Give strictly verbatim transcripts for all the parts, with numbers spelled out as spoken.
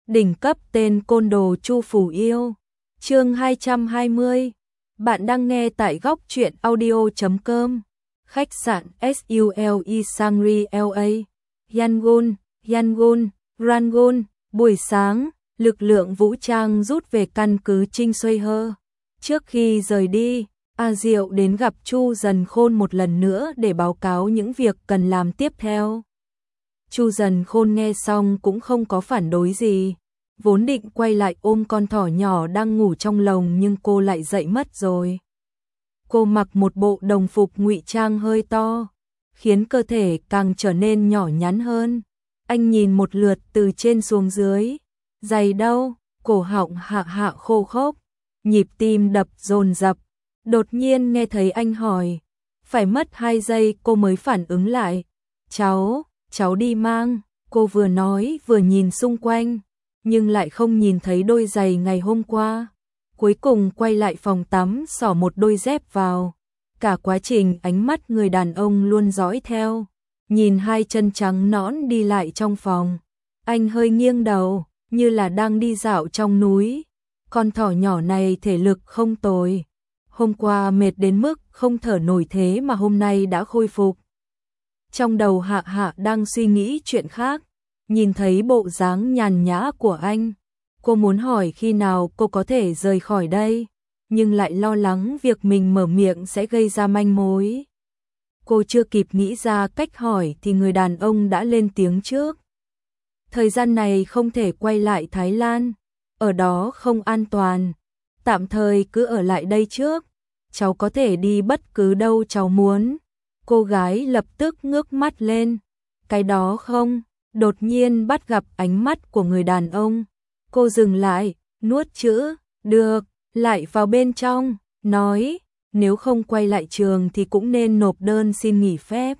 Đỉnh cấp tên côn đồ Chu Phủ Yêu. Chương hai trăm hai mươi. Bạn đang nghe tại góc truyện audio chấm com. Khách sạn Sule Shangri-La, Yangon, Yangon, Rangoon. Buổi sáng, lực lượng vũ trang rút về căn cứ Trinh Xuây Hơ. Trước khi rời đi, A Diệu đến gặp Chu Dần Khôn một lần nữa để báo cáo những việc cần làm tiếp theo. Chu Dần Khôn nghe xong cũng không có phản đối gì, vốn định quay lại ôm con thỏ nhỏ đang ngủ trong lồng nhưng cô lại dậy mất rồi. Cô mặc một bộ đồng phục ngụy trang hơi to, khiến cơ thể càng trở nên nhỏ nhắn hơn. Anh nhìn một lượt từ trên xuống dưới, giày đâu, cổ họng hạ hạ khô khốc, nhịp tim đập dồn dập. Đột nhiên nghe thấy anh hỏi, phải mất hai giây cô mới phản ứng lại. Cháu, cháu đi mang. Cô vừa nói vừa nhìn xung quanh, nhưng lại không nhìn thấy đôi giày ngày hôm qua. Cuối cùng quay lại phòng tắm xỏ một đôi dép vào. Cả quá trình ánh mắt người đàn ông luôn dõi theo, nhìn hai chân trắng nõn đi lại trong phòng. Anh hơi nghiêng đầu, như là đang đi dạo trong núi. Con thỏ nhỏ này thể lực không tồi. Hôm qua mệt đến mức không thở nổi thế mà hôm nay đã khôi phục. Trong đầu Hạ Hạ đang suy nghĩ chuyện khác, nhìn thấy bộ dáng nhàn nhã của anh. Cô muốn hỏi khi nào cô có thể rời khỏi đây, nhưng lại lo lắng việc mình mở miệng sẽ gây ra manh mối. Cô chưa kịp nghĩ ra cách hỏi thì người đàn ông đã lên tiếng trước. Thời gian này không thể quay lại Thái Lan, ở đó không an toàn. Tạm thời cứ ở lại đây trước, cháu có thể đi bất cứ đâu cháu muốn. Cô gái lập tức ngước mắt lên. Cái đó không? Đột nhiên bắt gặp ánh mắt của người đàn ông. Cô dừng lại, nuốt chữ, được, lại vào bên trong, nói, nếu không quay lại trường thì cũng nên nộp đơn xin nghỉ phép.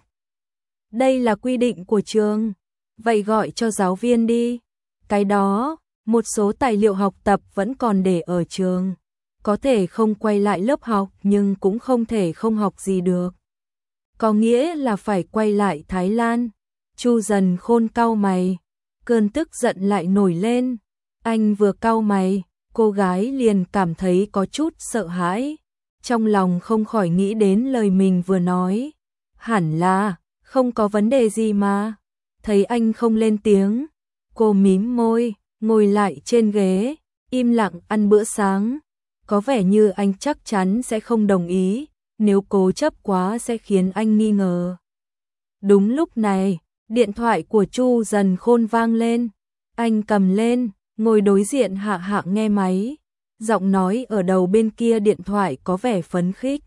Đây là quy định của trường, vậy gọi cho giáo viên đi. Cái đó, một số tài liệu học tập vẫn còn để ở trường. Có thể không quay lại lớp học nhưng cũng không thể không học gì được. Có nghĩa là phải quay lại Thái Lan. Chu Dần Khôn cau mày, cơn tức giận lại nổi lên. Anh vừa cau mày, cô gái liền cảm thấy có chút sợ hãi. Trong lòng không khỏi nghĩ đến lời mình vừa nói. Hẳn là, không có vấn đề gì mà. Thấy anh không lên tiếng, cô mím môi, ngồi lại trên ghế, im lặng ăn bữa sáng. Có vẻ như anh chắc chắn sẽ không đồng ý, nếu cố chấp quá sẽ khiến anh nghi ngờ. Đúng lúc này, điện thoại của Chu Dần Khôn vang lên. Anh cầm lên, ngồi đối diện Hạ Hạ nghe máy. Giọng nói ở đầu bên kia điện thoại có vẻ phấn khích.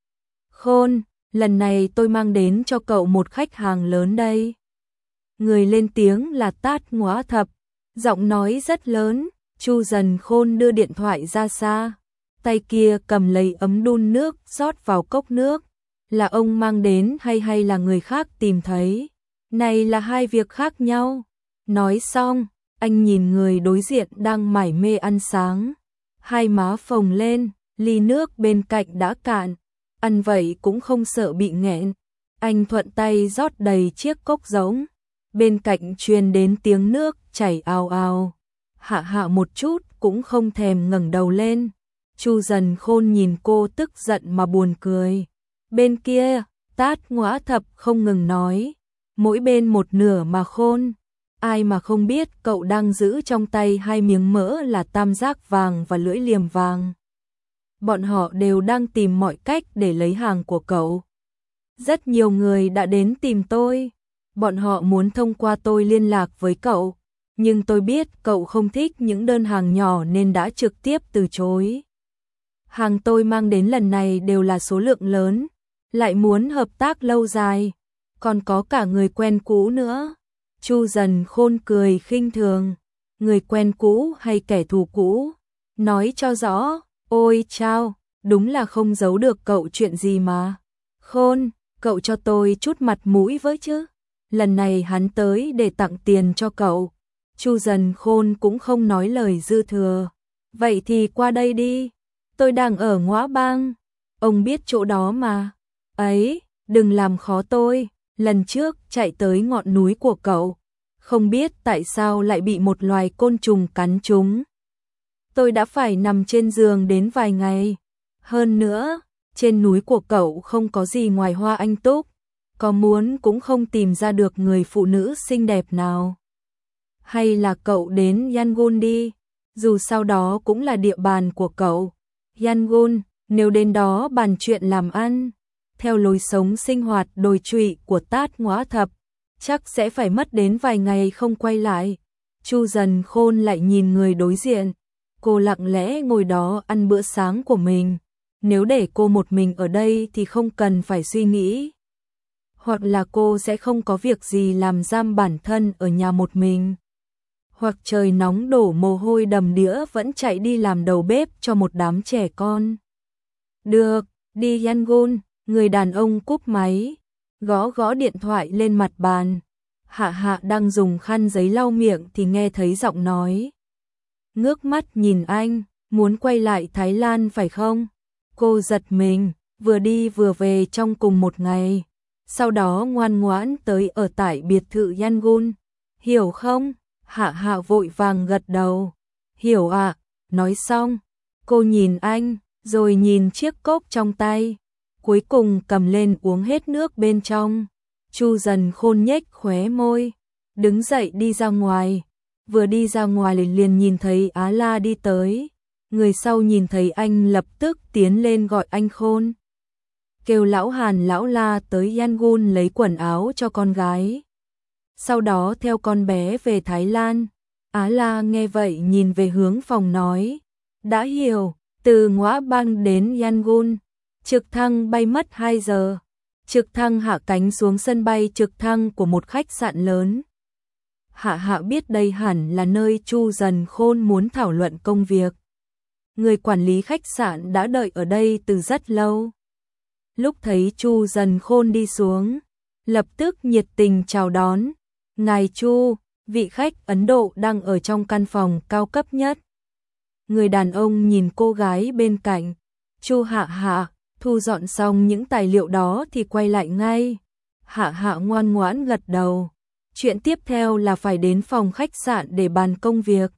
Khôn, lần này tôi mang đến cho cậu một khách hàng lớn đây. Người lên tiếng là Tát Ngõa Thập, giọng nói rất lớn. Chu Dần Khôn đưa điện thoại ra xa, tay kia cầm lấy ấm đun nước rót vào cốc nước. Là ông mang đến hay hay là người khác tìm thấy? Này là hai việc khác nhau. Nói xong, anh nhìn người đối diện đang mải mê ăn sáng. Hai má phồng lên, ly nước bên cạnh đã cạn. Ăn vậy cũng không sợ bị nghẹn. Anh thuận tay rót đầy chiếc cốc rỗng. Bên cạnh truyền đến tiếng nước chảy ào ào. Hạ Hạ một chút cũng không thèm ngẩng đầu lên. Chu Dần Khôn nhìn cô tức giận mà buồn cười. Bên kia, Tát Ngõa Thập không ngừng nói, mỗi bên một nửa mà Khôn. Ai mà không biết cậu đang giữ trong tay hai miếng mỡ là tam giác vàng và lưỡi liềm vàng. Bọn họ đều đang tìm mọi cách để lấy hàng của cậu. Rất nhiều người đã đến tìm tôi. Bọn họ muốn thông qua tôi liên lạc với cậu. Nhưng tôi biết cậu không thích những đơn hàng nhỏ nên đã trực tiếp từ chối. Hàng tôi mang đến lần này đều là số lượng lớn, lại muốn hợp tác lâu dài, còn có cả người quen cũ nữa. Chu Dần Khôn cười khinh thường, người quen cũ hay kẻ thù cũ? Nói cho rõ. Ôi chao, đúng là không giấu được cậu chuyện gì mà. Khôn, cậu cho tôi chút mặt mũi với chứ. Lần này hắn tới để tặng tiền cho cậu. Chu Dần Khôn cũng không nói lời dư thừa. Vậy thì qua đây đi. Tôi đang ở Ngõa Bang. Ông biết chỗ đó mà. Ấy, đừng làm khó tôi. Lần trước chạy tới ngọn núi của cậu. không biết tại sao lại bị một loài côn trùng cắn trúng. Tôi đã phải nằm trên giường đến vài ngày. Hơn nữa, trên núi của cậu không có gì ngoài hoa anh túc, có muốn cũng không tìm ra được người phụ nữ xinh đẹp nào. Hay là cậu đến Yangon đi, dù sao đó cũng là địa bàn của cậu. Yangon, nếu đến đó bàn chuyện làm ăn, theo lối sống sinh hoạt đồi trụy của Tát Ngõa Thập, chắc sẽ phải mất đến vài ngày không quay lại. Chu Dần Khôn lại nhìn người đối diện, cô lặng lẽ ngồi đó ăn bữa sáng của mình. Nếu để cô một mình ở đây thì không cần phải suy nghĩ. Hoặc là cô sẽ không có việc gì làm giam bản thân ở nhà một mình. Hoặc trời nóng đổ mồ hôi đầm đìa vẫn chạy đi làm đầu bếp cho một đám trẻ con. Được, đi Yangon, người đàn ông cúp máy, gõ gõ điện thoại lên mặt bàn. Hạ Hạ đang dùng khăn giấy lau miệng thì nghe thấy giọng nói. Ngước mắt nhìn anh, muốn quay lại Thái Lan phải không? Cô giật mình, vừa đi vừa về trong cùng một ngày. Sau đó ngoan ngoãn tới ở tại biệt thự Yangon. Hiểu không? Hạ Hạ vội vàng gật đầu. Hiểu ạ. À? Nói xong, cô nhìn anh, rồi nhìn chiếc cốc trong tay. Cuối cùng cầm lên uống hết nước bên trong. Chu Dần Khôn nhếch khóe môi, đứng dậy đi ra ngoài. Vừa đi ra ngoài liền nhìn thấy Á La đi tới. Người sau nhìn thấy anh lập tức tiến lên gọi anh Khôn. Kêu lão Hàn lão La tới Yangon lấy quần áo cho con gái. Sau đó theo con bé về Thái Lan. Á La nghe vậy nhìn về hướng phòng nói. Đã hiểu, từ Ngõa Bang đến Yangon, trực thăng bay mất hai giờ. Trực thăng hạ cánh xuống sân bay trực thăng của một khách sạn lớn. Hạ Hạ biết đây hẳn là nơi Chu Dần Khôn muốn thảo luận công việc. Người quản lý khách sạn đã đợi ở đây từ rất lâu. Lúc thấy Chu Dần Khôn đi xuống, lập tức nhiệt tình chào đón. Ngài Chu, vị khách Ấn Độ đang ở trong căn phòng cao cấp nhất. Người đàn ông nhìn cô gái bên cạnh. Chu Hạ Hạ, thu dọn xong những tài liệu đó thì quay lại ngay. Hạ Hạ ngoan ngoãn gật đầu. Chuyện tiếp theo là phải đến phòng khách sạn để bàn công việc.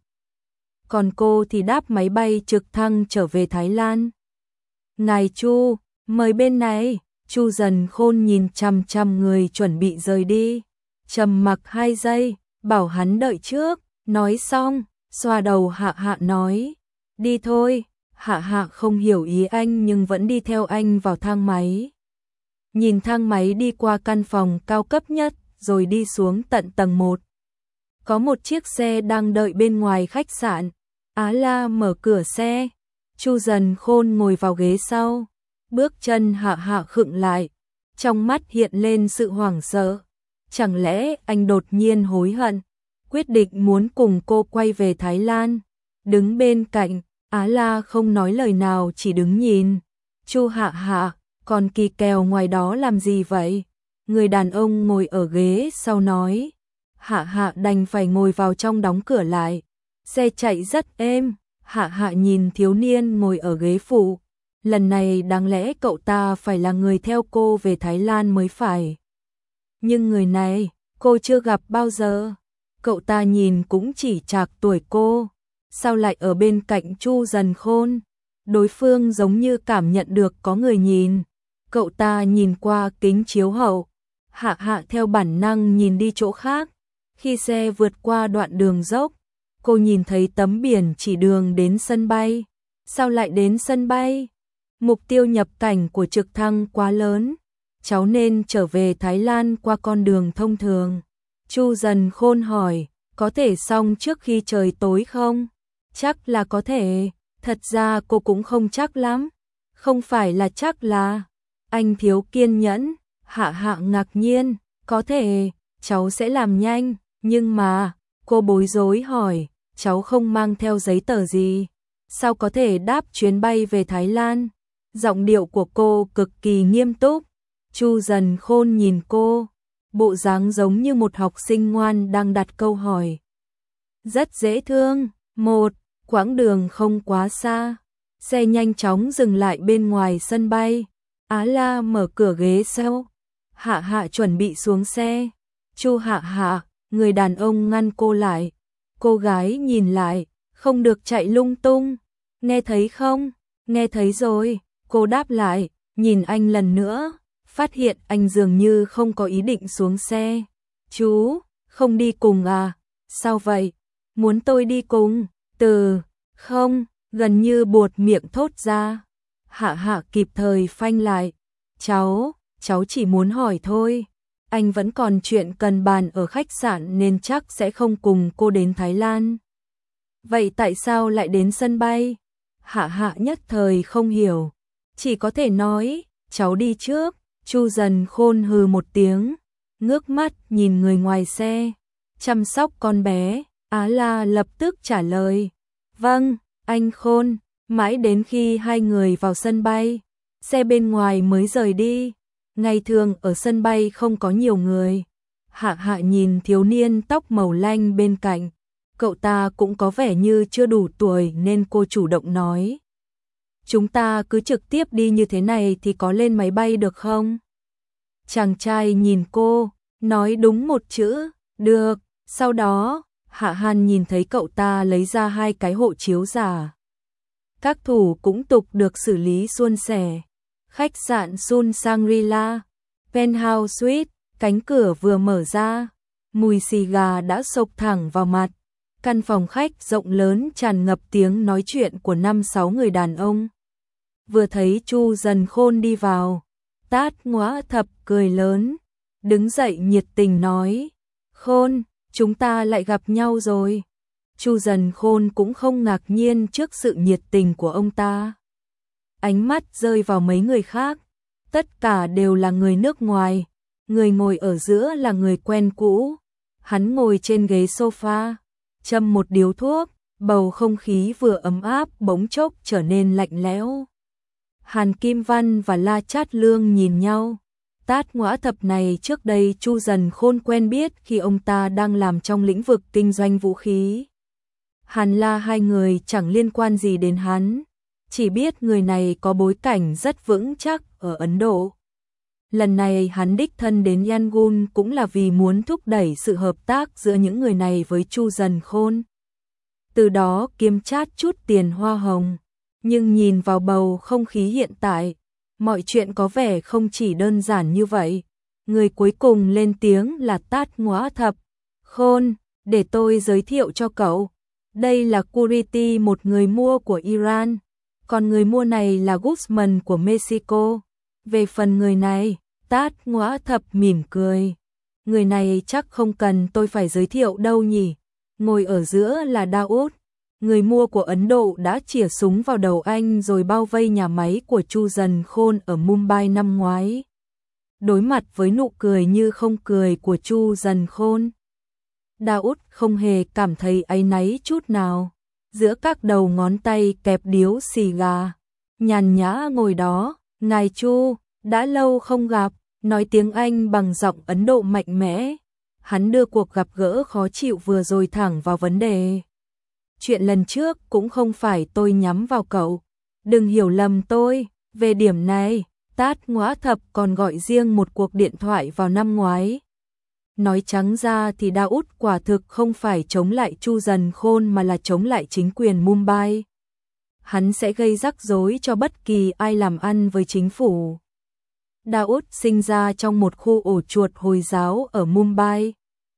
Còn cô thì đáp máy bay trực thăng trở về Thái Lan. Ngài Chu, mời bên này. Chu Dần Khôn nhìn chằm chằm người chuẩn bị rời đi. Trầm mặc hai giây, bảo hắn đợi trước. Nói xong, xoa đầu Hạ Hạ nói. Đi thôi. Hạ Hạ không hiểu ý anh nhưng vẫn đi theo anh vào thang máy. Nhìn thang máy đi qua căn phòng cao cấp nhất rồi đi xuống tận tầng một. Có một chiếc xe đang đợi bên ngoài khách sạn. Á La mở cửa xe. Chu Dần Khôn ngồi vào ghế sau. Bước chân Hạ Hạ khựng lại. Trong mắt hiện lên sự hoảng sợ. Chẳng lẽ anh đột nhiên hối hận, quyết định muốn cùng cô quay về Thái Lan. Đứng bên cạnh, Á La không nói lời nào chỉ đứng nhìn. Chu Hạ Hạ, còn Kỳ Kèo ngoài đó làm gì vậy? Người đàn ông ngồi ở ghế sau nói. Hạ Hạ đành phải ngồi vào trong đóng cửa lại. Xe chạy rất êm. Hạ Hạ nhìn thiếu niên ngồi ở ghế phụ. Lần này đáng lẽ cậu ta phải là người theo cô về Thái Lan mới phải. Nhưng người này, cô chưa gặp bao giờ. Cậu ta nhìn cũng chỉ chạc tuổi cô. Sao lại ở bên cạnh Chu Dần Khôn? Đối phương giống như cảm nhận được có người nhìn. Cậu ta nhìn qua kính chiếu hậu. Hạ Hạ theo bản năng nhìn đi chỗ khác. Khi xe vượt qua đoạn đường dốc, cô nhìn thấy tấm biển chỉ đường đến sân bay. Sao lại đến sân bay? Mục tiêu nhập cảnh của trực thăng quá lớn. Cháu nên trở về Thái Lan qua con đường thông thường. Chu Dần Khôn hỏi, có thể xong trước khi trời tối không? Chắc là có thể. Thật ra cô cũng không chắc lắm. Không phải là chắc là. Anh thiếu kiên nhẫn. Hạ Hạ ngạc nhiên. Có thể, cháu sẽ làm nhanh. Nhưng mà, cô bối rối hỏi, cháu không mang theo giấy tờ gì? Sao có thể đáp chuyến bay về Thái Lan? Giọng điệu của cô cực kỳ nghiêm túc. Chu Dần Khôn nhìn cô, bộ dáng giống như một học sinh ngoan đang đặt câu hỏi. Rất dễ thương. Một, quãng đường không quá xa. Xe nhanh chóng dừng lại bên ngoài sân bay. Á La mở cửa ghế sau. Hạ Hạ chuẩn bị xuống xe. Chu Hạ Hạ, Người đàn ông ngăn cô lại. Cô gái nhìn lại, không được chạy lung tung. Nghe thấy không? Nghe thấy rồi. Cô đáp lại, nhìn anh lần nữa, phát hiện anh dường như không có ý định xuống xe. Chú, không đi cùng à? Sao vậy? Muốn tôi đi cùng? Từ, không, gần như buột miệng thốt ra. Hạ Hạ kịp thời phanh lại. Cháu, cháu chỉ muốn hỏi thôi. Anh vẫn còn chuyện cần bàn ở khách sạn nên chắc sẽ không cùng cô đến Thái Lan. Vậy tại sao lại đến sân bay? Hạ Hạ nhất thời không hiểu. Chỉ có thể nói, cháu đi trước. Chu Dần Khôn hừ một tiếng, ngước mắt nhìn người ngoài xe. Chăm sóc con bé. Á La lập tức trả lời. Vâng, anh Khôn. Mãi đến khi hai người vào sân bay, xe bên ngoài mới rời đi. Ngày thường ở sân bay không có nhiều người. Hạ Hạ nhìn thiếu niên tóc màu lanh bên cạnh. Cậu ta cũng có vẻ như chưa đủ tuổi nên cô chủ động nói. Chúng ta cứ trực tiếp đi như thế này thì có lên máy bay được không? Chàng trai nhìn cô, nói đúng một chữ, được. Sau đó, Hạ Hàn nhìn thấy cậu ta lấy ra hai cái hộ chiếu giả. Các thủ cũng tục được xử lý suôn sẻ. Khách sạn Sun Shangri-La, Penthouse Suite, cánh cửa vừa mở ra, mùi xì gà đã xộc thẳng vào mặt. Căn phòng khách rộng lớn tràn ngập tiếng nói chuyện của năm sáu người đàn ông. Vừa thấy Chu Dần Khôn đi vào, Tát Ngoã Thập cười lớn, đứng dậy nhiệt tình nói, Khôn, chúng ta lại gặp nhau rồi. Chu Dần Khôn cũng không ngạc nhiên trước sự nhiệt tình của ông ta. Ánh mắt rơi vào mấy người khác, tất cả đều là người nước ngoài, người ngồi ở giữa là người quen cũ. Hắn ngồi trên ghế sofa, châm một điếu thuốc, bầu không khí vừa ấm áp bỗng chốc trở nên lạnh lẽo. Hàn Kim Văn và La Chát Lương nhìn nhau. Tát Ngoã Thập này trước đây Chu Dần Khôn quen biết khi ông ta đang làm trong lĩnh vực kinh doanh vũ khí. Hàn La hai người chẳng liên quan gì đến hắn, chỉ biết người này có bối cảnh rất vững chắc ở Ấn Độ. Lần này hắn đích thân đến Yangon cũng là vì muốn thúc đẩy sự hợp tác giữa những người này với Chu Dần Khôn. Từ đó kiếm chát chút tiền hoa hồng. Nhưng nhìn vào bầu không khí hiện tại, mọi chuyện có vẻ không chỉ đơn giản như vậy. Người cuối cùng lên tiếng là Tát Ngoã Thập. Khôn, để tôi giới thiệu cho cậu. Đây là Kuriti, một người mua của Iran. Còn người mua này là Guzman của Mexico. Về phần người này, Tát Ngoã Thập mỉm cười. Người này chắc không cần tôi phải giới thiệu đâu nhỉ. Ngồi ở giữa là Daoud. Người mua của Ấn Độ đã chĩa súng vào đầu anh rồi bao vây nhà máy của Chu Dần Khôn ở Mumbai năm ngoái. Đối mặt với nụ cười như không cười của Chu Dần Khôn, Daoud không hề cảm thấy áy náy chút nào. Giữa các đầu ngón tay kẹp điếu xì gà, nhàn nhã ngồi đó. Ngài Chu, đã lâu không gặp, nói tiếng Anh bằng giọng Ấn Độ mạnh mẽ. Hắn đưa cuộc gặp gỡ khó chịu vừa rồi thẳng vào vấn đề. Chuyện lần trước cũng không phải tôi nhắm vào cậu. Đừng hiểu lầm tôi. Về điểm này, Tát Ngoã Thập còn gọi riêng một cuộc điện thoại vào năm ngoái. Nói trắng ra thì Daoud quả thực không phải chống lại Chu Dần Khôn mà là chống lại chính quyền Mumbai. Hắn sẽ gây rắc rối cho bất kỳ ai làm ăn với chính phủ. Daoud sinh ra trong một khu ổ chuột Hồi giáo ở Mumbai.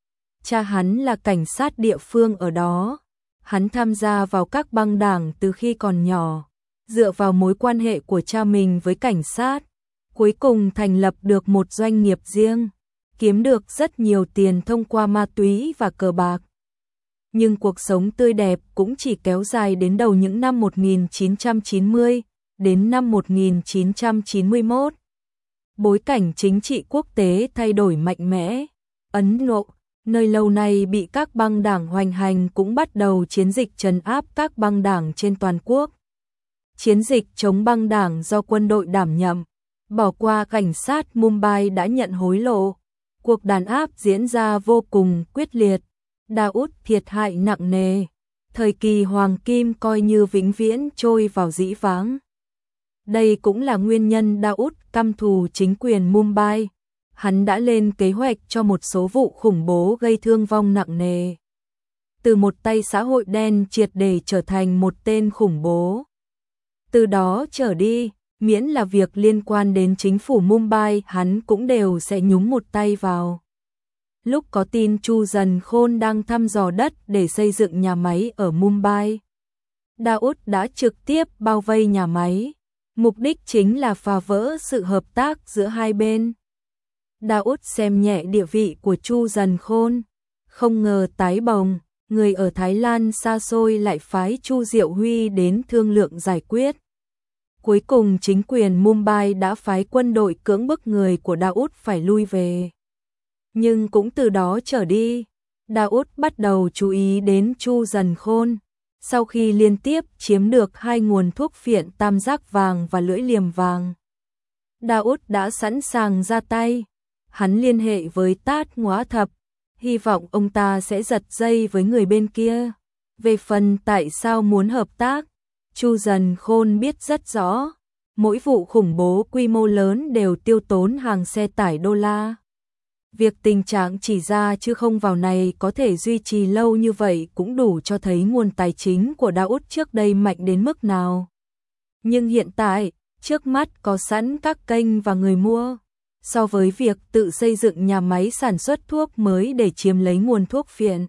Cha hắn là cảnh sát địa phương ở đó. Hắn tham gia vào các băng đảng từ khi còn nhỏ, dựa vào mối quan hệ của cha mình với cảnh sát, cuối cùng thành lập được một doanh nghiệp riêng, kiếm được rất nhiều tiền thông qua ma túy và cờ bạc. Nhưng cuộc sống tươi đẹp cũng chỉ kéo dài đến đầu những năm một nghìn chín trăm chín mươi đến năm một nghìn chín trăm chín mươi mốt. Bối cảnh chính trị quốc tế thay đổi mạnh mẽ. Ấn Độ, nơi lâu nay bị các băng đảng hoành hành, cũng bắt đầu chiến dịch trấn áp các băng đảng trên toàn quốc. Chiến dịch chống băng đảng do quân đội đảm nhậm, bỏ qua cảnh sát Mumbai đã nhận hối lộ. Cuộc đàn áp diễn ra vô cùng quyết liệt. Daoud thiệt hại nặng nề. Thời kỳ hoàng kim coi như vĩnh viễn trôi vào dĩ vãng. Đây cũng là nguyên nhân Daoud căm thù chính quyền Mumbai. hắn đã lên kế hoạch cho một số vụ khủng bố gây thương vong nặng nề. Từ một tay xã hội đen triệt để trở thành một tên khủng bố. Từ đó trở đi, miễn là việc liên quan đến chính phủ Mumbai hắn cũng đều sẽ nhúng một tay vào. Lúc có tin Chu Dần Khôn đang thăm dò đất để xây dựng nhà máy ở Mumbai, Dawood đã trực tiếp bao vây nhà máy. Mục đích chính là phá vỡ sự hợp tác giữa hai bên. Dawood xem nhẹ địa vị của Chu Dần Khôn. Không ngờ tái bồng, người ở Thái Lan xa xôi lại phái Chu Diệu Huy đến thương lượng giải quyết. Cuối cùng chính quyền Mumbai đã phái quân đội cưỡng bức người của Dawood phải lui về. Nhưng cũng từ đó trở đi, Dawood bắt đầu chú ý đến Chu Dần Khôn. Sau khi liên tiếp chiếm được hai nguồn thuốc phiện tam giác vàng và lưỡi liềm vàng, Dawood đã sẵn sàng ra tay. Hắn liên hệ với Tát Ngõa Thập, hy vọng ông ta sẽ giật dây với người bên kia. Về phần tại sao muốn hợp tác, Chu Dần Khôn biết rất rõ, mỗi vụ khủng bố quy mô lớn đều tiêu tốn hàng xe tải đô la. Việc tình trạng chỉ ra chứ không vào này có thể duy trì lâu như vậy cũng đủ cho thấy nguồn tài chính của Dawood trước đây mạnh đến mức nào. Nhưng hiện tại, trước mắt có sẵn các kênh và người mua. So với việc tự xây dựng nhà máy sản xuất thuốc mới để chiếm lấy nguồn thuốc phiện,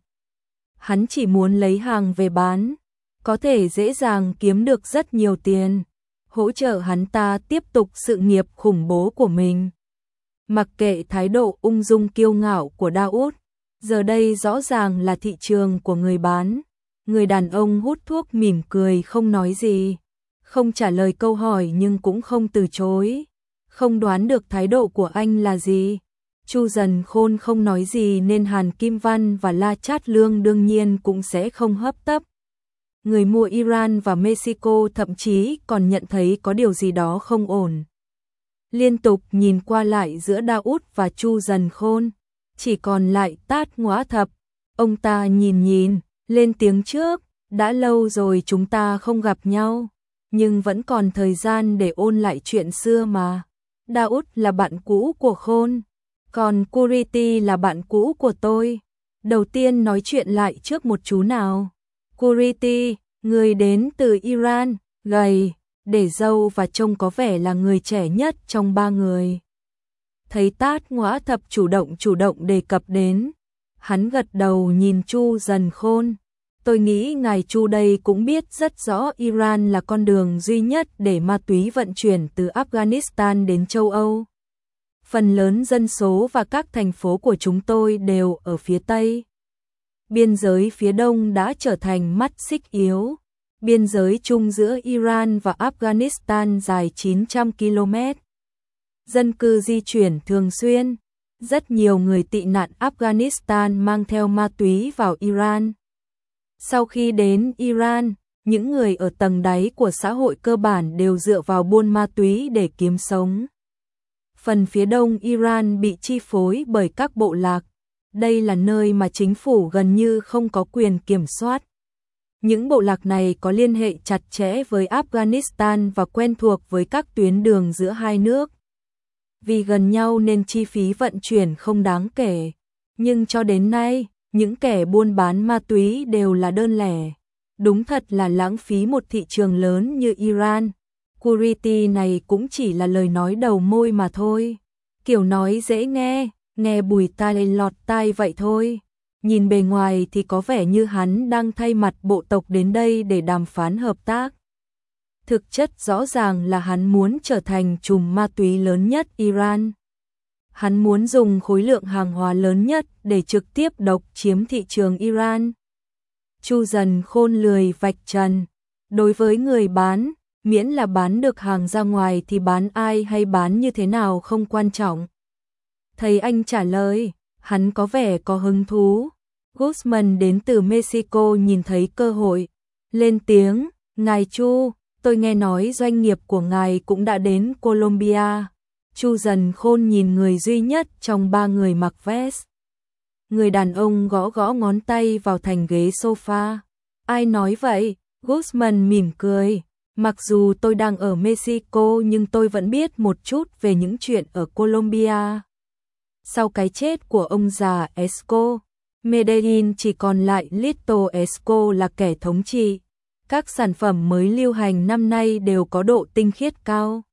hắn chỉ muốn lấy hàng về bán, có thể dễ dàng kiếm được rất nhiều tiền, hỗ trợ hắn ta tiếp tục sự nghiệp khủng bố của mình. Mặc kệ thái độ ung dung kiêu ngạo của Dawood, giờ đây rõ ràng là thị trường của người bán. Người đàn ông hút thuốc mỉm cười không nói gì, không trả lời câu hỏi nhưng cũng không từ chối. Không đoán được thái độ của anh là gì. Chu Dần Khôn không nói gì nên Hàn Kim Văn và La Chát Lương đương nhiên cũng sẽ không hấp tấp. Người mua Iran và Mexico thậm chí còn nhận thấy có điều gì đó không ổn. Liên tục nhìn qua lại giữa Dawood và Chu Dần Khôn, chỉ còn lại Tát Ngõa Thập. Ông ta nhìn nhìn, lên tiếng trước, đã lâu rồi chúng ta không gặp nhau, nhưng vẫn còn thời gian để ôn lại chuyện xưa mà. Dawood là bạn cũ của Khôn, còn Kuriti là bạn cũ của tôi. Đầu tiên nói chuyện lại trước một chú nào. Kuriti, người đến từ Iran, gầy, để râu và trông có vẻ là người trẻ nhất trong ba người. Thấy Tát Ngõa Thập chủ động chủ động đề cập đến, hắn gật đầu nhìn Chu Dần Khôn. Tôi nghĩ ngài Chu đây cũng biết rất rõ Iran là con đường duy nhất để ma túy vận chuyển từ Afghanistan đến châu Âu. Phần lớn dân số và các thành phố của chúng tôi đều ở phía Tây. Biên giới phía Đông đã trở thành mắt xích yếu. Biên giới chung giữa Iran và Afghanistan dài chín trăm ki lô mét. Dân cư di chuyển thường xuyên. Rất nhiều người tị nạn Afghanistan mang theo ma túy vào Iran. Sau khi đến Iran, những người ở tầng đáy của xã hội cơ bản đều dựa vào buôn ma túy để kiếm sống. Phần phía đông Iran bị chi phối bởi các bộ lạc. Đây là nơi mà chính phủ gần như không có quyền kiểm soát. Những bộ lạc này có liên hệ chặt chẽ với Afghanistan và quen thuộc với các tuyến đường giữa hai nước. Vì gần nhau nên chi phí vận chuyển không đáng kể. Nhưng cho đến nay, những kẻ buôn bán ma túy đều là đơn lẻ. Đúng thật là lãng phí một thị trường lớn như Iran. Kuriti này cũng chỉ là lời nói đầu môi mà thôi. Kiểu nói dễ nghe, nghe bùi tai lọt tai vậy thôi. Nhìn bề ngoài thì có vẻ như hắn đang thay mặt bộ tộc đến đây để đàm phán hợp tác. Thực chất rõ ràng là hắn muốn trở thành trùm ma túy lớn nhất Iran. Hắn muốn dùng khối lượng hàng hóa lớn nhất để trực tiếp độc chiếm thị trường Iran. Chu Dần Khôn lười vạch trần. Đối với người bán, miễn là bán được hàng ra ngoài thì bán ai hay bán như thế nào không quan trọng. Thấy anh trả lời, hắn có vẻ có hứng thú. Guzman đến từ Mexico nhìn thấy cơ hội, lên tiếng, ngài Chu, tôi nghe nói doanh nghiệp của ngài cũng đã đến Colombia. Chu Dần Khôn nhìn người duy nhất trong ba người mặc vest. Người đàn ông gõ gõ ngón tay vào thành ghế sofa. Ai nói vậy? Guzman mỉm cười. Mặc dù tôi đang ở Mexico nhưng tôi vẫn biết một chút về những chuyện ở Colombia. Sau cái chết của ông già Esco, Medellin chỉ còn lại Little Esco là kẻ thống trị. Các sản phẩm mới lưu hành năm nay đều có độ tinh khiết cao.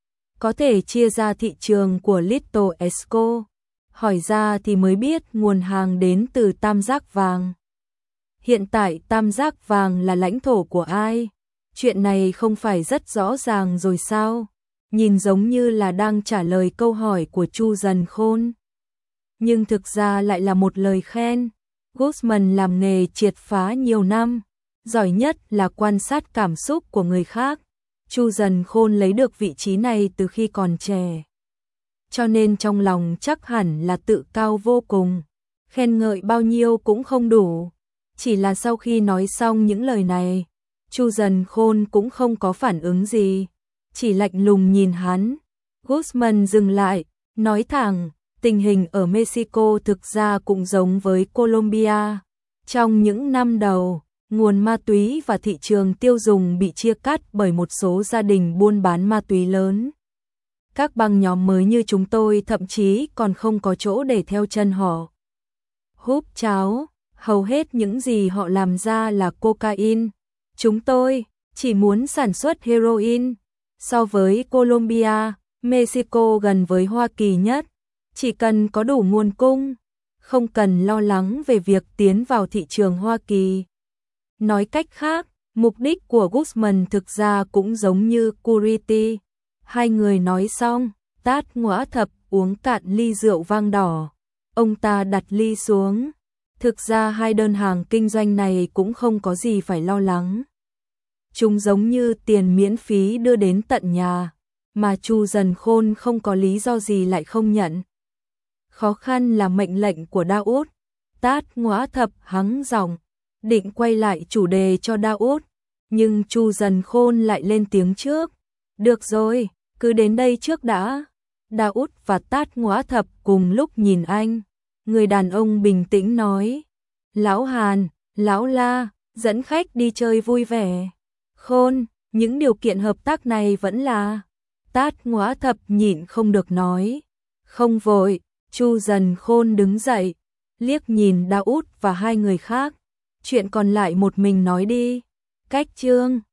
Có thể chia ra thị trường của Little Esco. Hỏi ra thì mới biết nguồn hàng đến từ Tam Giác Vàng. Hiện tại Tam Giác Vàng là lãnh thổ của ai? Chuyện này không phải rất rõ ràng rồi sao? Nhìn giống như là đang trả lời câu hỏi của Chu Dần Khôn. Nhưng thực ra lại là một lời khen. Guzman làm nghề triệt phá nhiều năm, giỏi nhất là quan sát cảm xúc của người khác. Chu Dần Khôn lấy được vị trí này từ khi còn trẻ. Cho nên trong lòng chắc hẳn là tự cao vô cùng. Khen ngợi bao nhiêu cũng không đủ. Chỉ là sau khi nói xong những lời này, Chu Dần Khôn cũng không có phản ứng gì. Chỉ lạnh lùng nhìn hắn. Guzman dừng lại, nói thẳng, tình hình ở Mexico thực ra cũng giống với Colombia. Trong những năm đầu, nguồn ma túy và thị trường tiêu dùng bị chia cắt bởi một số gia đình buôn bán ma túy lớn. Các băng nhóm mới như chúng tôi thậm chí còn không có chỗ để theo chân họ. Húp cháo, hầu hết những gì họ làm ra là cocaine. Chúng tôi chỉ muốn sản xuất heroin. So với Colombia, Mexico gần với Hoa Kỳ nhất. Chỉ cần có đủ nguồn cung, không cần lo lắng về việc tiến vào thị trường Hoa Kỳ. Nói cách khác, mục đích của Guzman thực ra cũng giống như Curiti. Hai người nói xong, Tát Ngõa Thập uống cạn ly rượu vang đỏ. Ông ta đặt ly xuống. Thực ra hai đơn hàng kinh doanh này cũng không có gì phải lo lắng. Chúng giống như tiền miễn phí đưa đến tận nhà, mà Chu Dần Khôn không có lý do gì lại không nhận. Khó khăn là mệnh lệnh của Daud. Tát Ngõa Thập hắng giọng, định quay lại chủ đề cho Daud, nhưng Chu Dần Khôn lại lên tiếng trước. Được rồi, cứ đến đây trước đã. Daud và Tát Ngõa Thập cùng lúc nhìn anh. Người đàn ông bình tĩnh nói, Lão Hàn, Lão La, dẫn khách đi chơi vui vẻ. Khôn, những điều kiện hợp tác này vẫn là... Tát Ngõa Thập nhịn không được nói. Không vội. Chu Dần Khôn đứng dậy, liếc nhìn Daud và hai người khác. Chuyện còn lại một mình nói đi. Cách chương